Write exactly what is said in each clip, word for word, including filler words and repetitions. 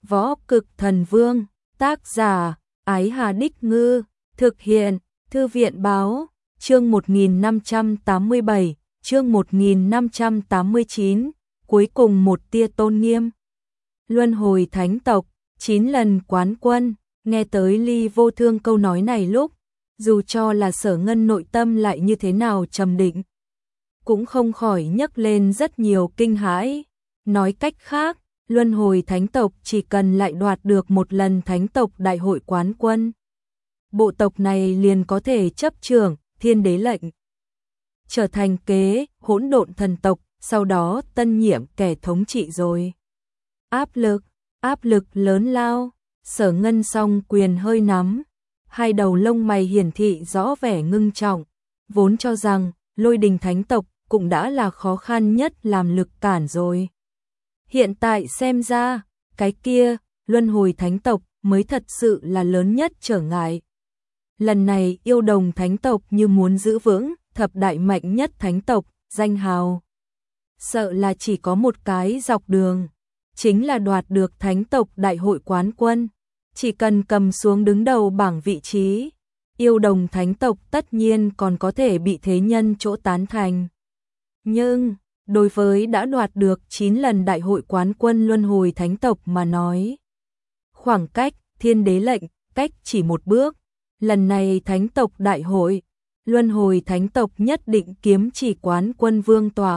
Võ Cực Thần Vương, tác giả, Ái Hà Đích Ngư, thực hiện, Thư viện Báo, chương một nghìn năm trăm tám mươi bảy, chương một nghìn năm trăm tám mươi chín, cuối cùng một tia tôn nghiêm. Luân hồi thánh tộc, chín lần quán quân, nghe tới Ly Vô Thương câu nói này lúc, dù cho là Sở Ngân nội tâm lại như thế nào trầm định, cũng không khỏi nhấc lên rất nhiều kinh hãi. Nói cách khác, Luân hồi thánh tộc chỉ cần lại đoạt được một lần thánh tộc đại hội quán quân, bộ tộc này liền có thể chấp trưởng thiên đế lệnh, trở thành kế hỗn độn thần tộc, sau đó tân nhiệm kẻ thống trị rồi. Áp lực, áp lực lớn lao, Sở Ngân song quyền hơi nắm, hai đầu lông mày hiển thị rõ vẻ ngưng trọng, vốn cho rằng Lôi Đình thánh tộc cũng đã là khó khăn nhất làm lực cản rồi. Hiện tại xem ra, cái kia, Luân hồi thánh tộc mới thật sự là lớn nhất trở ngại. Lần này yêu đồng thánh tộc như muốn giữ vững thập đại mạnh nhất thánh tộc, danh hào. Sợ là chỉ có một cái dọc đường, chính là đoạt được thánh tộc đại hội quán quân. Chỉ cần cầm xuống đứng đầu bảng vị trí, yêu đồng thánh tộc tất nhiên còn có thể bị thế nhân chỗ tán thành. Nhưng, đối với đã đoạt được chín lần đại hội quán quân luân hồi thánh tộc mà nói, khoảng cách thiên đế lệnh cách chỉ một bước, lần này thánh tộc đại hội, luân hồi thánh tộc nhất định kiếm chỉ quán quân vương tòa.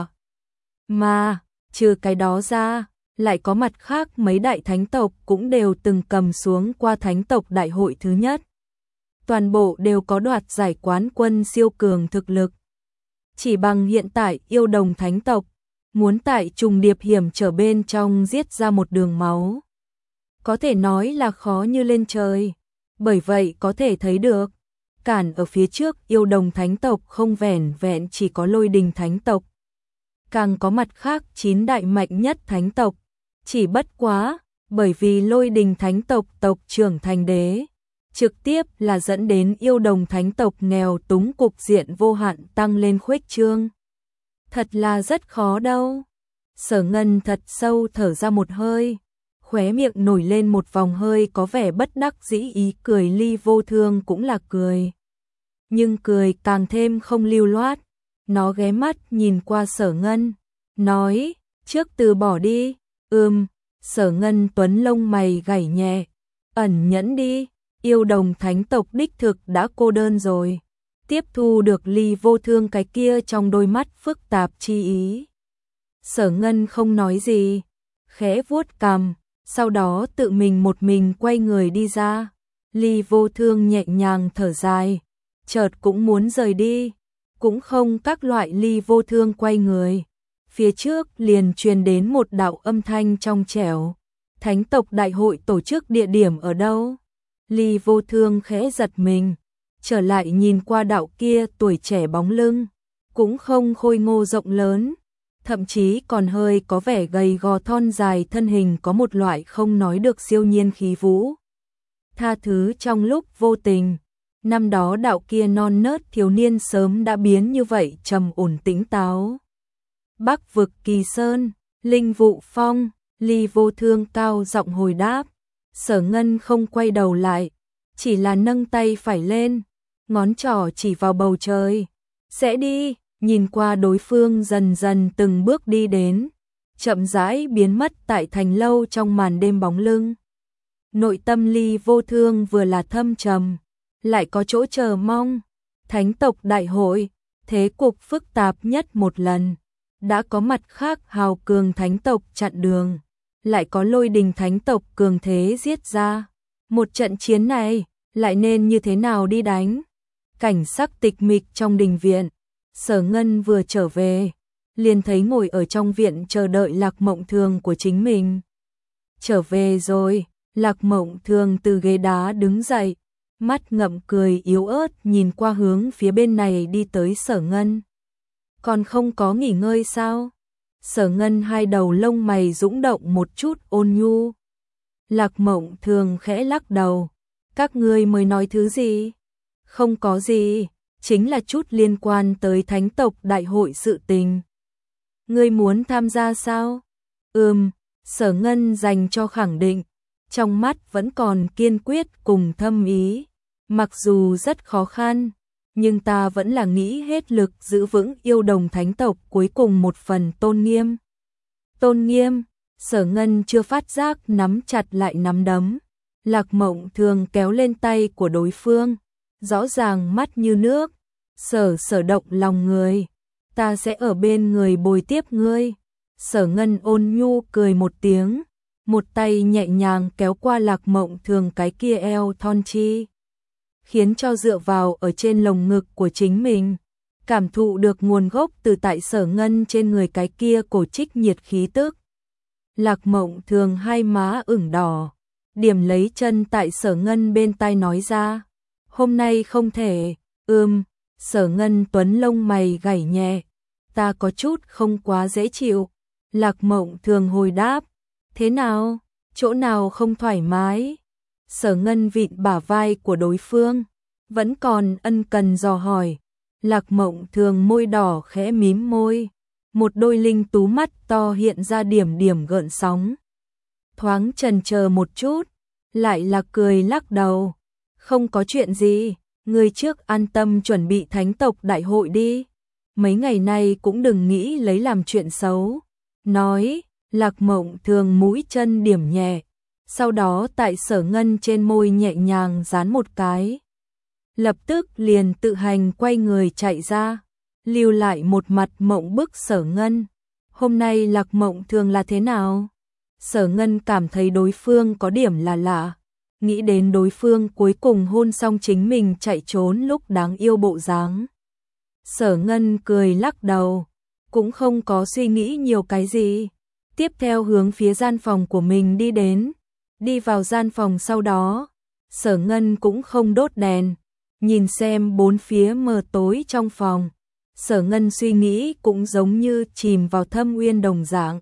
Mà, trừ cái đó ra, lại có mặt khác mấy đại thánh tộc cũng đều từng cầm xuống qua thánh tộc đại hội thứ nhất. Toàn bộ đều có đoạt giải quán quân siêu cường thực lực. Chỉ bằng hiện tại yêu đồng thánh tộc, muốn tại trùng điệp hiểm trở bên trong giết ra một đường máu, có thể nói là khó như lên trời. Bởi vậy có thể thấy được, cản ở phía trước yêu đồng thánh tộc không vẻn vẹn chỉ có Lôi Đình thánh tộc, càng có mặt khác chín đại mạnh nhất thánh tộc. Chỉ bất quá, bởi vì Lôi Đình thánh tộc tộc trưởng thành đế, trực tiếp là dẫn đến yêu đồng thánh tộc nghèo túng cục diện vô hạn tăng lên khuếch trương. Thật là rất khó đâu. Sở Ngân thật sâu thở ra một hơi, khóe miệng nổi lên một vòng hơi có vẻ bất đắc dĩ ý cười. Ly Vô Thương cũng là cười, nhưng cười càng thêm không lưu loát. Nó ghé mắt nhìn qua Sở Ngân, nói, trước từ bỏ đi. Ừm, Sở Ngân tuấn lông mày gảy nhẹ, ẩn nhẫn đi, yêu đồng thánh tộc đích thực đã cô đơn rồi. Tiếp thu được Ly Vô Thương cái kia trong đôi mắt phức tạp chi ý, Sở Ngân không nói gì, khẽ vuốt cằm, sau đó tự mình một mình quay người đi ra. Ly Vô Thương nhẹ nhàng thở dài, chợt cũng muốn rời đi, cũng không các loại. Ly Vô Thương quay người, phía trước liền truyền đến một đạo âm thanh trong trẻo, thánh tộc đại hội tổ chức địa điểm ở đâu? Ly Vô Thương khẽ giật mình, trở lại nhìn qua đạo kia tuổi trẻ bóng lưng, cũng không khôi ngô rộng lớn, thậm chí còn hơi có vẻ gầy gò thon dài, thân hình có một loại không nói được siêu nhiên khí vũ. Tha thứ trong lúc vô tình, năm đó đạo kia non nớt thiếu niên sớm đã biến như vậy trầm ổn tĩnh táo. Bắc vực Kỳ Sơn, Linh Vụ Phong, Ly Vô Thương cao giọng hồi đáp. Sở Ngân không quay đầu lại, chỉ là nâng tay phải lên, ngón trỏ chỉ vào bầu trời. Sẽ đi, nhìn qua đối phương dần dần từng bước đi đến, chậm rãi biến mất tại thành lâu trong màn đêm bóng lưng. Nội tâm Ly Vô Thương vừa là thâm trầm, lại có chỗ chờ mong. Thánh tộc đại hội, thế cục phức tạp nhất một lần, đã có mặt khác hào cường thánh tộc chặn đường, lại có Lôi Đình thánh tộc cường thế giết ra. Một trận chiến này, lại nên như thế nào đi đánh? Cảnh sắc tịch mịch trong đình viện, Sở Ngân vừa trở về, liền thấy ngồi ở trong viện chờ đợi Lạc Mộng Thường của chính mình. Trở về rồi, Lạc Mộng Thường từ ghế đá đứng dậy, mắt ngậm cười yếu ớt nhìn qua hướng phía bên này đi tới Sở Ngân. Còn không có nghỉ ngơi sao? Sở Ngân hai đầu lông mày dũng động một chút ôn nhu. Lạc Mộng Thường khẽ lắc đầu. Các ngươi mới nói thứ gì? Không có gì, chính là chút liên quan tới thánh tộc đại hội sự tình. Ngươi muốn tham gia sao? Ừm, Sở Ngân dành cho khẳng định. trong mắt vẫn còn kiên quyết cùng thâm ý. Mặc dù rất khó khăn, nhưng ta vẫn là nghĩ hết lực giữ vững yêu đồng thánh tộc cuối cùng một phần tôn nghiêm. Tôn nghiêm, Sở Ngân chưa phát giác nắm chặt lại nắm đấm. Lạc Mộng Thường kéo lên tay của đối phương, rõ ràng mắt như nước. Sở Sở động lòng người, ta sẽ ở bên người bồi tiếp ngươi. Sở Ngân ôn nhu cười một tiếng, một tay nhẹ nhàng kéo qua Lạc Mộng Thường cái kia eo thon chi, khiến cho dựa vào ở trên lồng ngực của chính mình, cảm thụ được nguồn gốc từ tại Sở Ngân trên người cái kia cổ trích nhiệt khí tức. Lạc Mộng Thường hai má ửng đỏ, điểm lấy chân tại Sở Ngân bên tai nói ra, hôm nay không thể. Ừm. Sở Ngân tuấn lông mày gảy nhẹ, ta có chút không quá dễ chịu. Lạc Mộng Thường hồi đáp, thế nào, chỗ nào không thoải mái? Sở Ngân vịn bả vai của đối phương, vẫn còn ân cần dò hỏi. Lạc Mộng Thường môi đỏ khẽ mím môi, một đôi linh tú mắt to hiện ra điểm điểm gợn sóng. Thoáng chần chờ một chút, lại là cười lắc đầu, không có chuyện gì, ngươi trước an tâm chuẩn bị thánh tộc đại hội đi, mấy ngày nay cũng đừng nghĩ lấy làm chuyện xấu. Nói, Lạc Mộng Thường mũi chân điểm nhẹ, sau đó tại Sở Ngân trên môi nhẹ nhàng dán một cái. Lập tức liền tự hành quay người chạy ra, lưu lại một mặt mộng bức Sở Ngân. Hôm nay Lạc Mộng Thường là thế nào? Sở Ngân cảm thấy đối phương có điểm là lạ, nghĩ đến đối phương cuối cùng hôn xong chính mình chạy trốn lúc đáng yêu bộ dáng. Sở Ngân cười lắc đầu, cũng không có suy nghĩ nhiều cái gì, tiếp theo hướng phía gian phòng của mình đi đến. Đi vào gian phòng sau đó, Sở Ngân cũng không đốt đèn, nhìn xem bốn phía mờ tối trong phòng. Sở Ngân suy nghĩ cũng giống như chìm vào thâm uyên đồng dạng,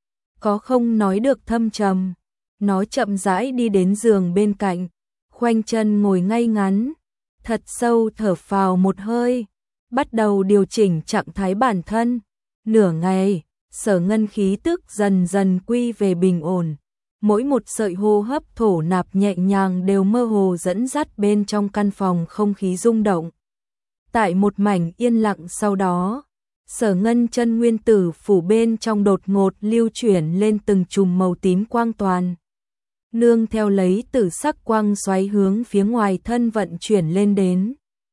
có không nói được thâm trầm. Nó chậm rãi đi đến giường bên cạnh, khoanh chân ngồi ngay ngắn, thật sâu thở phào một hơi, bắt đầu điều chỉnh trạng thái bản thân. Nửa ngày, Sở Ngân khí tức dần dần quy về bình ổn, mỗi một sợi hô hấp thổ nạp nhẹ nhàng đều mơ hồ dẫn dắt bên trong căn phòng không khí rung động. Tại một mảnh yên lặng sau đó, Sở Ngân chân nguyên tử phủ bên trong đột ngột lưu chuyển lên từng chùm màu tím quang toàn. Nương theo lấy tử sắc quang xoáy hướng phía ngoài thân vận chuyển lên đến.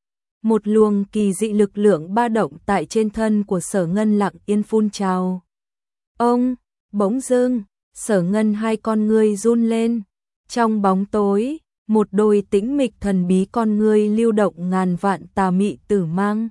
Một luồng kỳ dị lực lượng ba động tại trên thân của Sở Ngân lặng yên phun trào. Ông, bỗng dưng, Sở Ngân hai con ngươi run lên. Trong bóng tối, một đôi tĩnh mịch thần bí con ngươi lưu động ngàn vạn tà mị tử mang.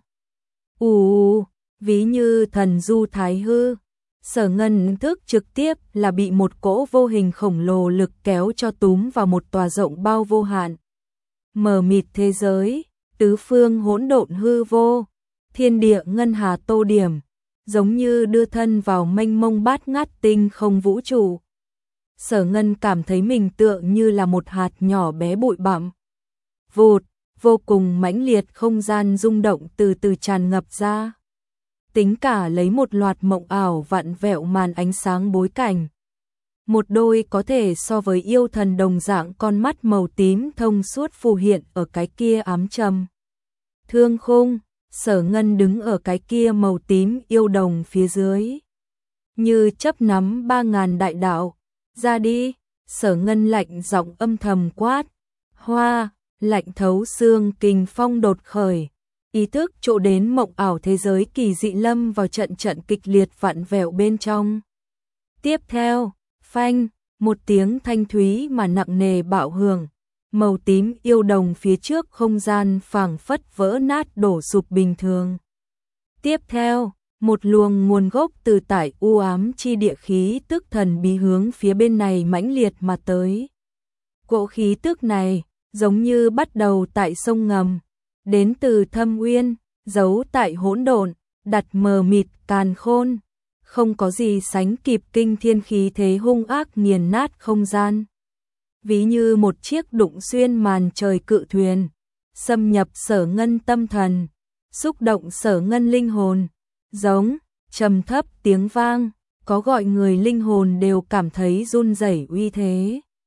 Ù, ví như thần du thái hư. Sở Ngân thức trực tiếp là bị một cỗ vô hình khổng lồ lực kéo cho túm vào một tòa rộng bao vô hạn. Mờ mịt thế giới, tứ phương hỗn độn hư vô, thiên địa ngân hà tô điểm, giống như đưa thân vào mênh mông bát ngát tinh không vũ trụ. Sở Ngân cảm thấy mình tựa như là một hạt nhỏ bé bụi bặm. Vụt, vô cùng mãnh liệt không gian rung động từ từ tràn ngập ra. Tính cả lấy một loạt mộng ảo vặn vẹo màn ánh sáng bối cảnh. Một đôi có thể so với yêu thần đồng dạng con mắt màu tím thông suốt phù hiện ở cái kia ám trầm. Thương khung, Sở Ngân đứng ở cái kia màu tím yêu đồng phía dưới. Như chấp nắm ba ngàn đại đạo. Ra đi, Sở Ngân lạnh giọng âm thầm quát. Hoa, lạnh thấu xương kình phong đột khởi. Ý thức chỗ đến mộng ảo thế giới kỳ dị lâm vào trận trận kịch liệt vặn vẹo bên trong. Tiếp theo, phanh, một tiếng thanh thúy mà nặng nề bạo hưởng, màu tím yêu đồng phía trước không gian phảng phất vỡ nát đổ sụp bình thường. Tiếp theo, một luồng nguồn gốc từ tại u ám chi địa khí tức thần bí hướng phía bên này mãnh liệt mà tới. Cỗ khí tức này, giống như bắt đầu tại sông ngầm, đến từ thâm uyên, giấu tại hỗn độn, đặt mờ mịt càn khôn, không có gì sánh kịp kinh thiên khí thế hung ác nghiền nát không gian. Ví như một chiếc đụng xuyên màn trời cự thuyền, xâm nhập Sở Ngân tâm thần, xúc động Sở Ngân linh hồn, giống, trầm thấp tiếng vang, có gọi người linh hồn đều cảm thấy run rẩy uy thế.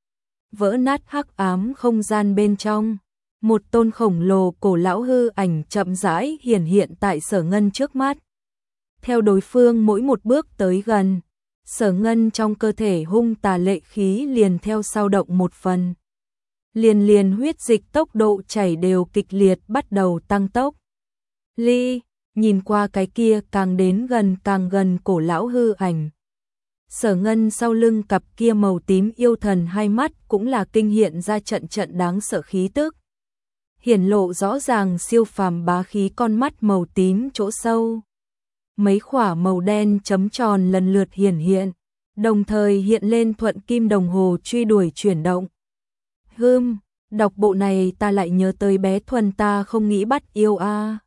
vỡ nát hắc ám không gian bên trong. Một tôn khổng lồ cổ lão hư ảnh chậm rãi hiển hiện tại Sở Ngân trước mắt. Theo đối phương mỗi một bước tới gần, Sở Ngân trong cơ thể hung tà lệ khí liền theo sau động một phần. Liền liền huyết dịch tốc độ chảy đều kịch liệt bắt đầu tăng tốc. Ly, nhìn qua cái kia càng đến gần càng gần cổ lão hư ảnh. Sở Ngân sau lưng cặp kia màu tím yêu thần hai mắt cũng là kinh hiện ra trận trận đáng sợ khí tức. Hiển lộ rõ ràng siêu phàm bá khí con mắt màu tím chỗ sâu. Mấy khỏa màu đen chấm tròn lần lượt hiển hiện, đồng thời hiện lên thuận kim đồng hồ truy đuổi chuyển động. Hừm, đọc bộ này ta lại nhớ tới bé Thuần ta không nghĩ bắt yêu a. À.